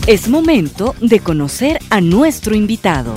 Es momento de conocer a nuestro invitado.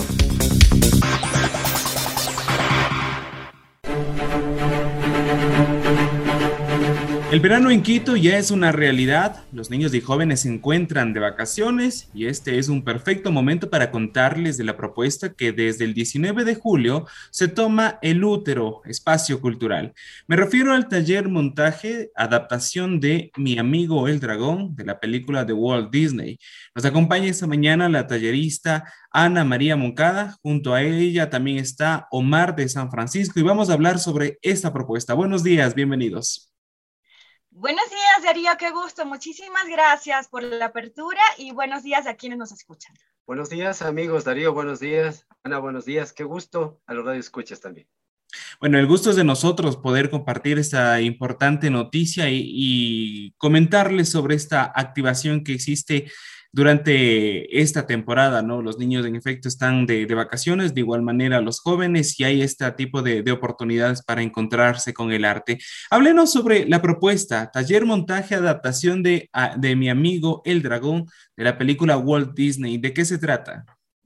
El verano en Quito ya es una realidad. Los niños y jóvenes se encuentran de vacaciones y este es un perfecto momento para contarles de la propuesta que desde el 19 de julio se toma el Útero, espacio cultural. Me refiero al taller montaje, adaptación de Mi amigo el dragón, de la película de Walt Disney. Nos acompaña esta mañana la tallerista Ana María Moncada. Junto a ella también está Omar de San Francisco y vamos a hablar sobre esta propuesta. Buenos días, bienvenidos. Buenos días, Darío, qué gusto. Muchísimas gracias por la apertura y buenos días a quienes nos escuchan. Buenos días, amigos. Darío, buenos días. Ana, buenos días. Qué gusto. A los radioescuchas también. Bueno, el gusto es de nosotros poder compartir esta importante noticia y comentarles sobre esta activación que existe durante esta temporada, ¿no? Los niños en efecto están de vacaciones, de igual manera los jóvenes, y hay este tipo de oportunidades para encontrarse con el arte. Háblenos sobre la propuesta, taller montaje, adaptación de Mi amigo el dragón, de la película Walt Disney. ¿De qué se trata?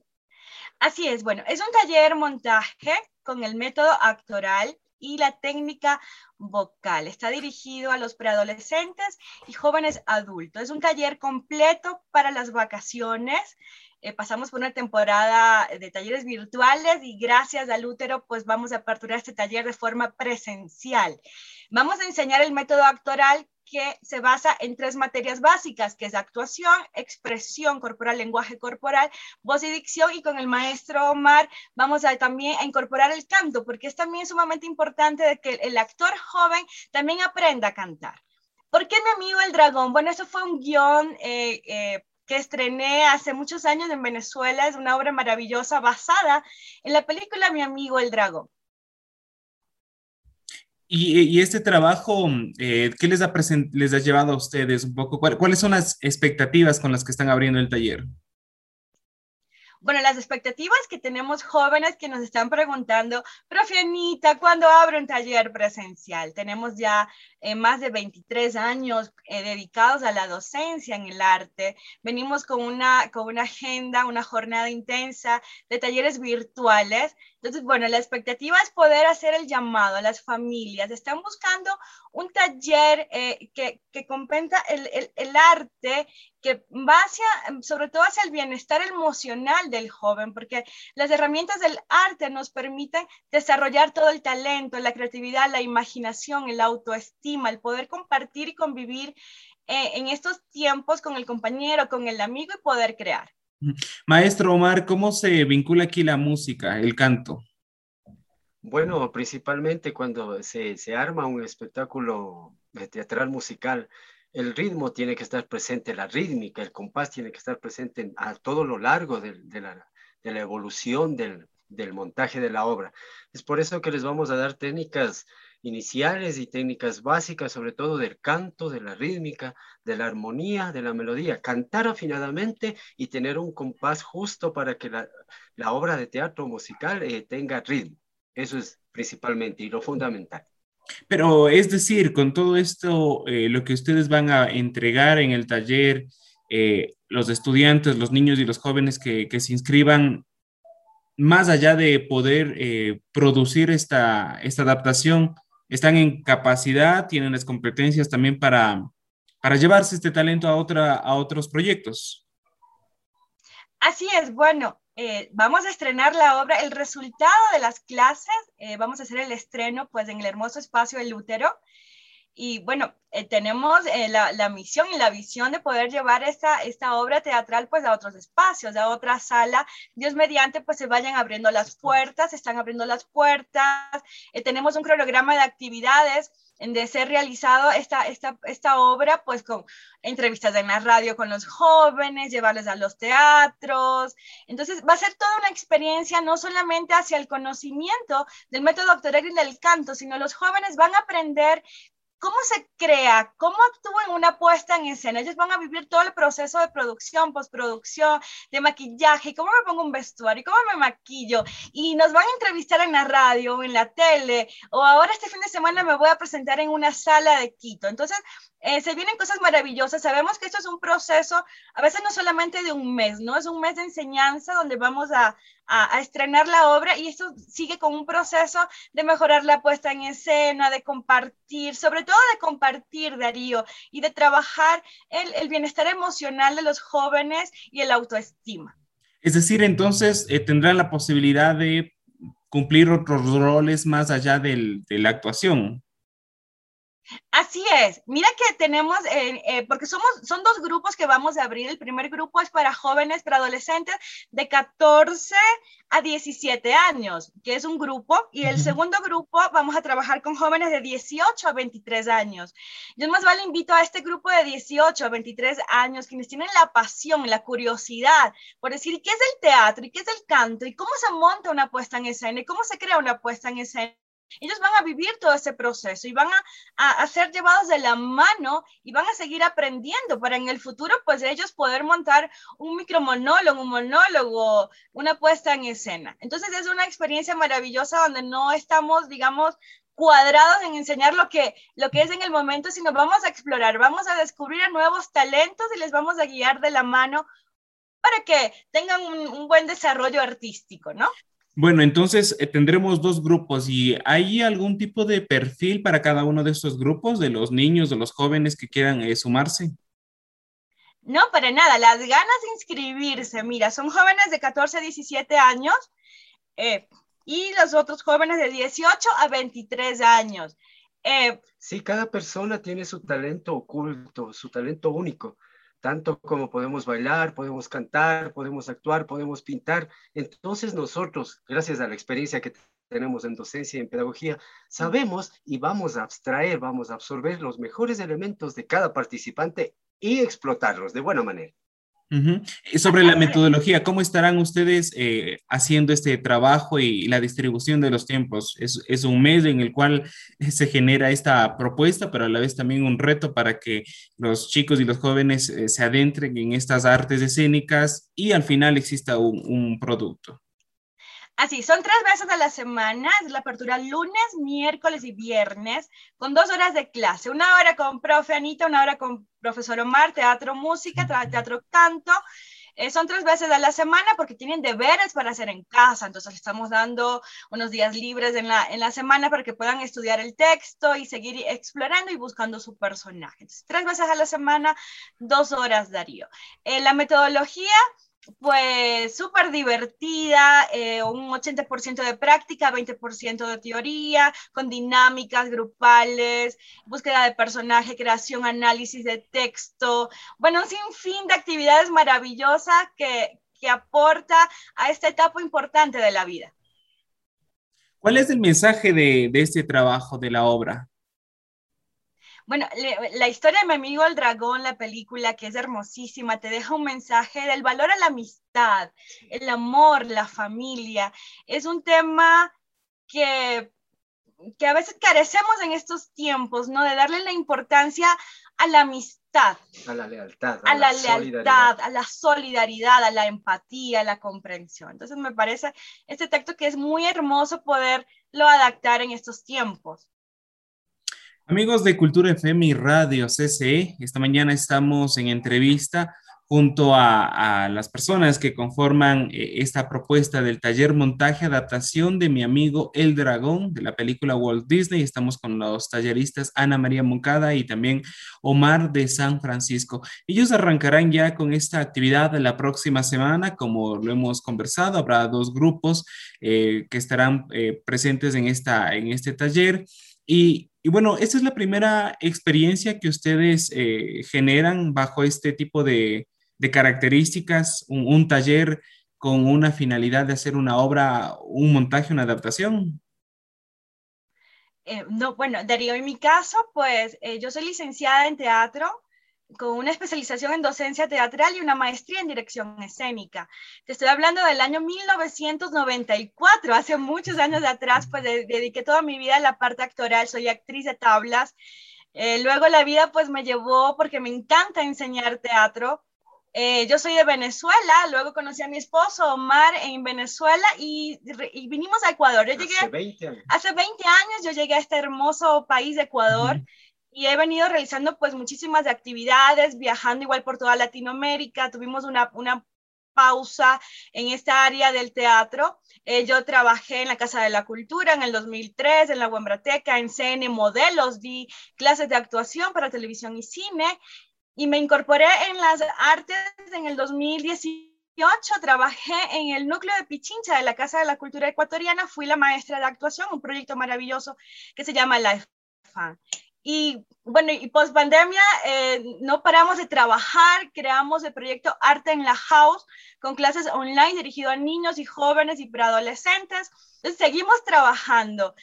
Así es, bueno, es un taller montaje con el método actoral y la técnica vocal. Está dirigido a los preadolescentes y jóvenes adultos. Es un taller completo para las vacaciones. Pasamos por una temporada de talleres virtuales y gracias al Útero, pues vamos a aperturar este taller de forma presencial. Vamos a enseñar el método actoral que se basa en 3 materias básicas, que es actuación, expresión corporal, lenguaje corporal, voz y dicción, y con el maestro Omar vamos a también a incorporar el canto, porque es también sumamente importante de que el actor joven también aprenda a cantar. ¿Por qué Mi amigo el dragón? Bueno, eso fue un guión que estrené hace muchos años en Venezuela. Es una obra maravillosa basada en la película Mi amigo el dragón. Y este trabajo, ¿qué les ha llevado a ustedes un poco? ¿Cuáles son las expectativas con las que están abriendo el taller? Bueno, las expectativas que tenemos jóvenes que nos están preguntando, profe Anita, ¿cuándo abre un taller presencial? Tenemos ya más de 23 años dedicados a la docencia en el arte. Venimos con una agenda, una jornada intensa de talleres virtuales. Entonces, bueno, la expectativa es poder hacer el llamado a las familias. Están buscando un taller que comprenda el arte, que va sobre todo hacia el bienestar emocional del joven, porque las herramientas del arte nos permiten desarrollar todo el talento, la creatividad, la imaginación, la autoestima, el poder compartir y convivir en estos tiempos con el compañero, con el amigo y poder crear. Maestro Omar, ¿cómo se vincula aquí la música, el canto? Bueno, principalmente cuando se arma un espectáculo teatral musical, el ritmo tiene que estar presente, la rítmica, el compás tiene que estar presente a todo lo largo de la evolución del montaje de la obra. Es por eso que les vamos a dar técnicas iniciales y técnicas básicas, sobre todo del canto, de la rítmica, de la armonía, de la melodía. Cantar afinadamente y tener un compás justo para que la obra de teatro musical tenga ritmo. Eso es principalmente y lo fundamental. Pero es decir, con todo esto, lo que ustedes van a entregar en el taller, los estudiantes, los niños y los jóvenes que se inscriban, más allá de poder producir esta adaptación, están en capacidad, tienen las competencias también para llevarse este talento a otros proyectos. Así es, bueno, vamos a estrenar la obra, el resultado de las clases, vamos a hacer el estreno pues en el hermoso espacio El Útero. Y bueno, tenemos la misión y la visión de poder llevar esta obra teatral pues a otros espacios, a otra sala. Dios mediante pues se vayan abriendo las puertas, se están abriendo las puertas. Tenemos un cronograma de actividades de ser realizado esta obra pues con entrevistas en la radio con los jóvenes, llevarles a los teatros. Entonces va a ser toda una experiencia no solamente hacia el conocimiento del método actoral y del canto, sino los jóvenes van a aprender cómo se crea, cómo actúa en una puesta en escena. Ellos van a vivir todo el proceso de producción, postproducción, de maquillaje, cómo me pongo un vestuario, cómo me maquillo. Y nos van a entrevistar en la radio, en la tele, o ahora este fin de semana me voy a presentar en una sala de Quito. Entonces, Se vienen cosas maravillosas. Sabemos que esto es un proceso, a veces no solamente de un mes, ¿no? Es un mes de enseñanza donde vamos a estrenar la obra y esto sigue con un proceso de mejorar la puesta en escena, de compartir, sobre todo de compartir, Darío, y de trabajar el bienestar emocional de los jóvenes y el autoestima. Es decir, entonces tendrán la posibilidad de cumplir otros roles más allá de la actuación. Así es. Mira que tenemos, porque son dos grupos que vamos a abrir. El primer grupo es para jóvenes, para adolescentes de 14 a 17 años, que es un grupo, y el segundo grupo vamos a trabajar con jóvenes de 18 a 23 años. Yo más vale invito a este grupo de 18 a 23 años, quienes tienen la pasión, la curiosidad por decir qué es el teatro y qué es el canto y cómo se monta una puesta en escena y cómo se crea una puesta en escena. Ellos van a vivir todo ese proceso y van a ser llevados de la mano y van a seguir aprendiendo para en el futuro, pues ellos poder montar un micromonólogo, un monólogo, una puesta en escena. Entonces es una experiencia maravillosa donde no estamos, digamos, cuadrados en enseñar lo que es en el momento, sino vamos a explorar, vamos a descubrir a nuevos talentos y les vamos a guiar de la mano para que tengan un buen desarrollo artístico, ¿no? Bueno, entonces tendremos dos grupos y ¿hay algún tipo de perfil para cada uno de estos grupos, de los niños, de los jóvenes que quieran sumarse? No, para nada, las ganas de inscribirse, mira, son jóvenes de 14 a 17 años y los otros jóvenes de 18 a 23 años. Sí, cada persona tiene su talento oculto, su talento único. Tanto como podemos bailar, podemos cantar, podemos actuar, podemos pintar. Entonces nosotros, gracias a la experiencia que tenemos en docencia y en pedagogía, sabemos y vamos a abstraer, vamos a absorber los mejores elementos de cada participante y explotarlos de buena manera. Y sobre la metodología, ¿cómo estarán ustedes haciendo este trabajo y la distribución de los tiempos? Es un mes en el cual se genera esta propuesta, pero a la vez también un reto para que los chicos y los jóvenes se adentren en estas artes escénicas y al final exista un producto. Así, son 3 veces a la semana, es la apertura lunes, miércoles y viernes, con 2 horas de clase, 1 hora con profe Anita, 1 hora con profesor Omar, teatro música, teatro canto. Son 3 veces a la semana porque tienen deberes para hacer en casa, entonces estamos dando unos días libres en la semana para que puedan estudiar el texto y seguir explorando y buscando su personaje. Entonces, 3 veces a la semana, 2 horas, Darío. La metodología, pues súper divertida, un 80% de práctica, 20% de teoría, con dinámicas grupales, búsqueda de personaje, creación, análisis de texto, bueno, un sinfín de actividades maravillosas que aporta a esta etapa importante de la vida. ¿Cuál es el mensaje de este trabajo, de la obra? Bueno, la historia de mi amigo el dragón, la película, que es hermosísima, te deja un mensaje del valor a la amistad, el amor, la familia. Es un tema que a veces carecemos en estos tiempos, ¿no? De darle la importancia a la amistad. A la lealtad. A la lealtad, a la solidaridad, a la empatía, a la comprensión. Entonces me parece este texto que es muy hermoso poderlo adaptar en estos tiempos. Amigos de Cultura FM y Radio CCE, esta mañana estamos en entrevista junto a las personas que conforman esta propuesta del taller montaje adaptación de Mi amigo el dragón de la película Walt Disney. Estamos con los talleristas Ana María Moncada y también Omar de San Francisco. Ellos arrancarán ya con esta actividad la próxima semana, como lo hemos conversado. Habrá 2 grupos que estarán presentes en este taller. Y bueno, esta es la primera experiencia que ustedes generan bajo este tipo de características, un taller con una finalidad de hacer una obra, un montaje, una adaptación. No, bueno, Darío, en mi caso, pues yo soy licenciada en teatro con una especialización en docencia teatral y una maestría en dirección escénica. Te estoy hablando del año 1994, hace muchos años atrás, pues dediqué toda mi vida a la parte actoral, soy actriz de tablas. Luego la vida pues me llevó, porque me encanta enseñar teatro. Yo soy de Venezuela, luego conocí a mi esposo Omar en Venezuela y vinimos a Ecuador. Yo llegué, hace 20 años yo llegué a este hermoso país de Ecuador. y he venido realizando pues muchísimas actividades, viajando igual por toda Latinoamérica. Tuvimos una pausa en esta área del teatro. Yo trabajé en la Casa de la Cultura en el 2003, en la Wembrateca, en CN Modelos, di clases de actuación para televisión y cine, y me incorporé en las artes en el 2018. Trabajé en el núcleo de Pichincha de la Casa de la Cultura Ecuatoriana, fui la maestra de actuación, un proyecto maravilloso que se llama Life Fan. Y bueno, y post pandemia no paramos de trabajar, creamos el proyecto Arte en la House con clases online dirigido a niños y jóvenes y preadolescentes. Entonces seguimos trabajando.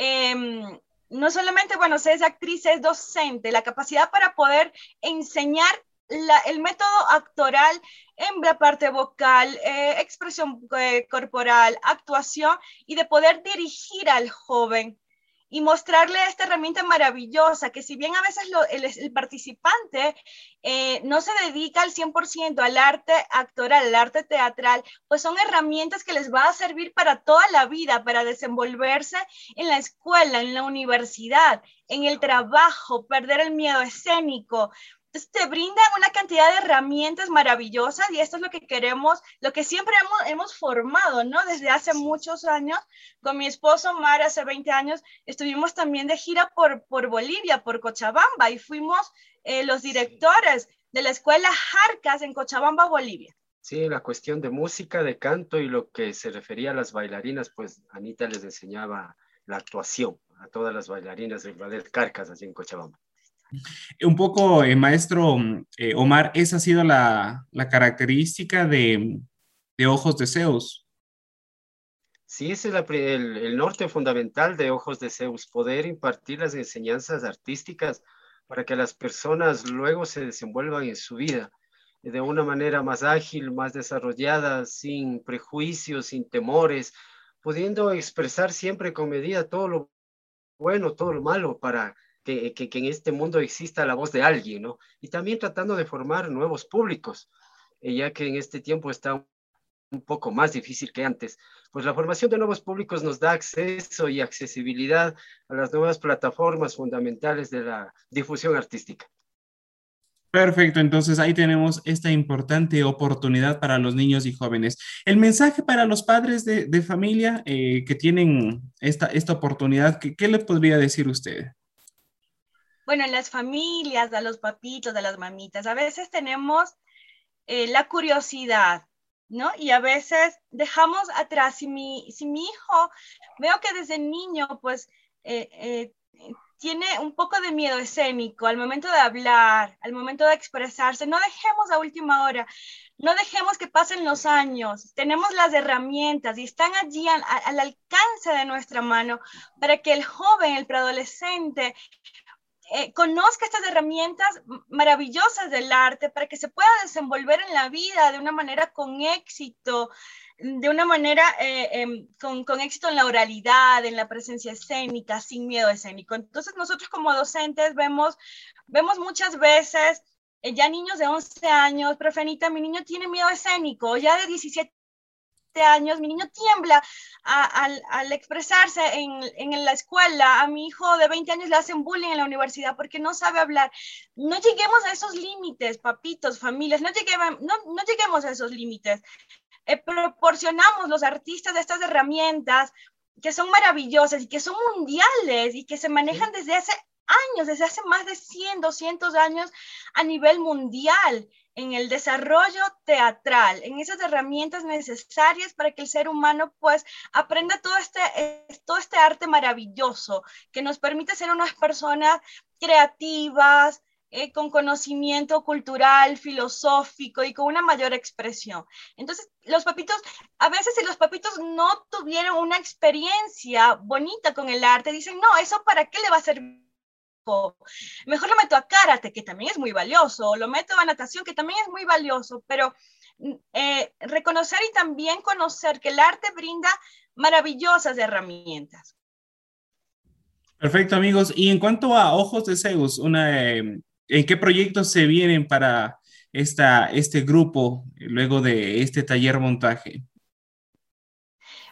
No solamente, bueno, se es actriz, es docente, la capacidad para poder enseñar el método actoral en la parte vocal, expresión corporal, actuación, y de poder dirigir al joven y mostrarle esta herramienta maravillosa, que si bien a veces el participante no se dedica al 100% al arte actoral, al arte teatral, pues son herramientas que les va a servir para toda la vida, para desenvolverse en la escuela, en la universidad, en el trabajo, perder el miedo escénico. Entonces te brindan una cantidad de herramientas maravillosas, y esto es lo que queremos, lo que siempre hemos formado, ¿no? Desde hace muchos años, con mi esposo Mar, hace 20 años, estuvimos también de gira por Bolivia, por Cochabamba, y fuimos los directores de la escuela Jarcas en Cochabamba, Bolivia. Sí, la cuestión de música, de canto y lo que se refería a las bailarinas, pues Anita les enseñaba la actuación a todas las bailarinas del ballet Carcas, así en Cochabamba. Un poco, maestro Omar, esa ha sido la característica de Ojos de Zeus. Sí, ese es el norte fundamental de Ojos de Zeus, poder impartir las enseñanzas artísticas para que las personas luego se desenvuelvan en su vida de una manera más ágil, más desarrollada, sin prejuicios, sin temores, pudiendo expresar siempre con medida todo lo bueno, todo lo malo, para que en este mundo exista la voz de alguien, ¿no? Y también tratando de formar nuevos públicos, ya que en este tiempo está un poco más difícil que antes, pues la formación de nuevos públicos nos da acceso y accesibilidad a las nuevas plataformas fundamentales de la difusión artística. Perfecto, entonces ahí tenemos esta importante oportunidad para los niños y jóvenes. El mensaje para los padres de familia que tienen esta oportunidad, ¿qué le podría decir usted? Bueno, en las familias, a los papitos, a las mamitas, a veces tenemos la curiosidad, ¿no? Y a veces dejamos atrás, si mi hijo, veo que desde niño, pues, tiene un poco de miedo escénico al momento de hablar, al momento de expresarse, no dejemos a última hora, no dejemos que pasen los años, tenemos las herramientas y están allí al alcance de nuestra mano para que el joven, el preadolescente, conozca estas herramientas maravillosas del arte para que se pueda desenvolver en la vida de una manera con éxito, de una manera con éxito en la oralidad, en la presencia escénica, sin miedo escénico. Entonces nosotros como docentes vemos muchas veces ya niños de 11 años, profe Anita, mi niño tiene miedo escénico, ya de 17 años, mi niño tiembla al expresarse en la escuela, a mi hijo de 20 años le hacen bullying en la universidad porque no sabe hablar. No lleguemos a esos límites, papitos, familias, no lleguemos a esos límites. Proporcionamos los artistas de estas herramientas que son maravillosas y que son mundiales y que se manejan desde hace años, desde hace más de 100, 200 años a nivel mundial, en el desarrollo teatral, en esas herramientas necesarias para que el ser humano pues aprenda todo este arte maravilloso que nos permite ser unas personas creativas, con conocimiento cultural, filosófico y con una mayor expresión. Entonces, los papitos, a veces si los papitos no tuvieron una experiencia bonita con el arte, dicen, no, ¿eso para qué le va a servir? Mejor lo meto a karate, que también es muy valioso, lo meto a natación, que también es muy valioso, pero reconocer y también conocer que el arte brinda maravillosas herramientas. Perfecto, amigos. Y en cuanto a Ojos de Zeus, ¿en qué proyectos se vienen para este grupo luego de este taller montaje?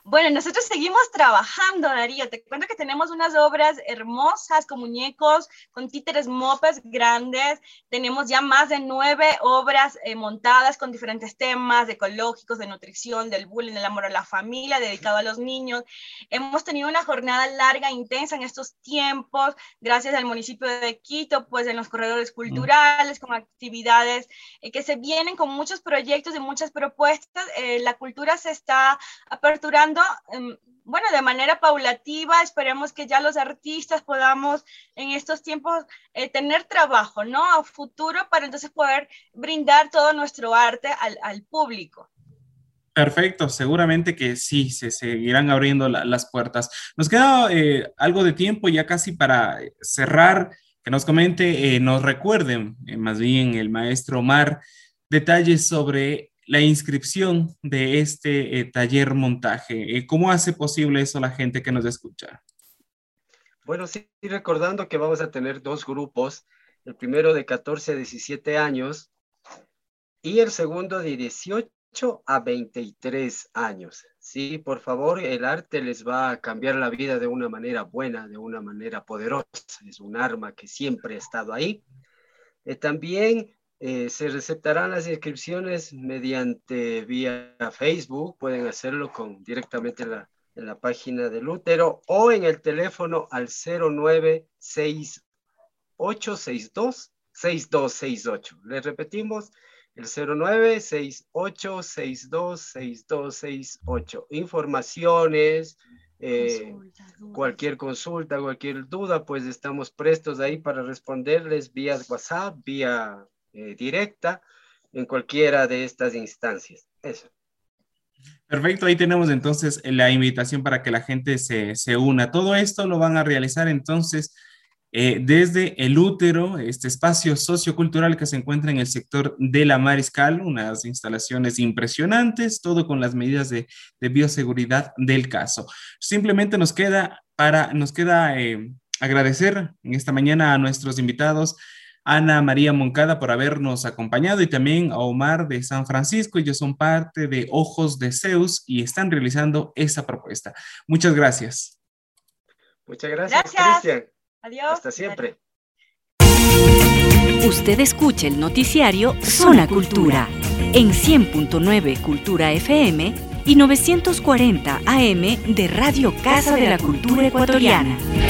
Bueno, nosotros seguimos trabajando, Darío. Te cuento que tenemos unas obras hermosas con muñecos, con títeres mopes grandes. Tenemos ya más de 9 obras montadas con diferentes temas ecológicos, de nutrición, del bullying, del amor a la familia, dedicado a los niños. Hemos tenido una jornada larga, intensa en estos tiempos, gracias al municipio de Quito, pues en los corredores culturales, con actividades que se vienen con muchos proyectos y muchas propuestas. La cultura se está aperturando, bueno, de manera paulativa. Esperemos que ya los artistas podamos en estos tiempos tener trabajo, ¿no? A futuro, para entonces poder brindar todo nuestro arte al público. Perfecto, seguramente que sí, se seguirán abriendo las puertas. Nos queda algo de tiempo ya casi para cerrar, que nos comente, nos recuerden, más bien el maestro Omar, detalles sobre la inscripción de este taller montaje. ¿Cómo hace posible eso la gente que nos escucha? Bueno, sí, recordando que vamos a tener 2 grupos, el primero de 14 a 17 años y el segundo de 18 a 23 años. Sí, por favor, el arte les va a cambiar la vida de una manera buena, de una manera poderosa. Es un arma que siempre ha estado ahí. También se receptarán las inscripciones mediante vía Facebook. Pueden hacerlo directamente en la página del útero o en el teléfono al 0968626268. Les repetimos, el 0968626268. Informaciones, cualquier consulta, cualquier duda, pues estamos prestos ahí para responderles vía WhatsApp, vía directa, en cualquiera de estas instancias. Eso. Perfecto, ahí tenemos entonces la invitación para que la gente se una. Todo esto lo van a realizar entonces desde el útero, este espacio sociocultural que se encuentra en el sector de la Mariscal, unas instalaciones impresionantes, todo con las medidas de bioseguridad del caso. Simplemente nos queda agradecer en esta mañana a nuestros invitados, Ana María Moncada, por habernos acompañado, y también a Omar de San Francisco. Ellos son parte de Ojos de Zeus y están realizando esa propuesta. Muchas gracias. Muchas gracias, Cristian. Adiós. Hasta siempre. Usted escucha el noticiario Zona Cultura en 100.9 Cultura FM y 940 AM de Radio Casa de la Cultura Ecuatoriana.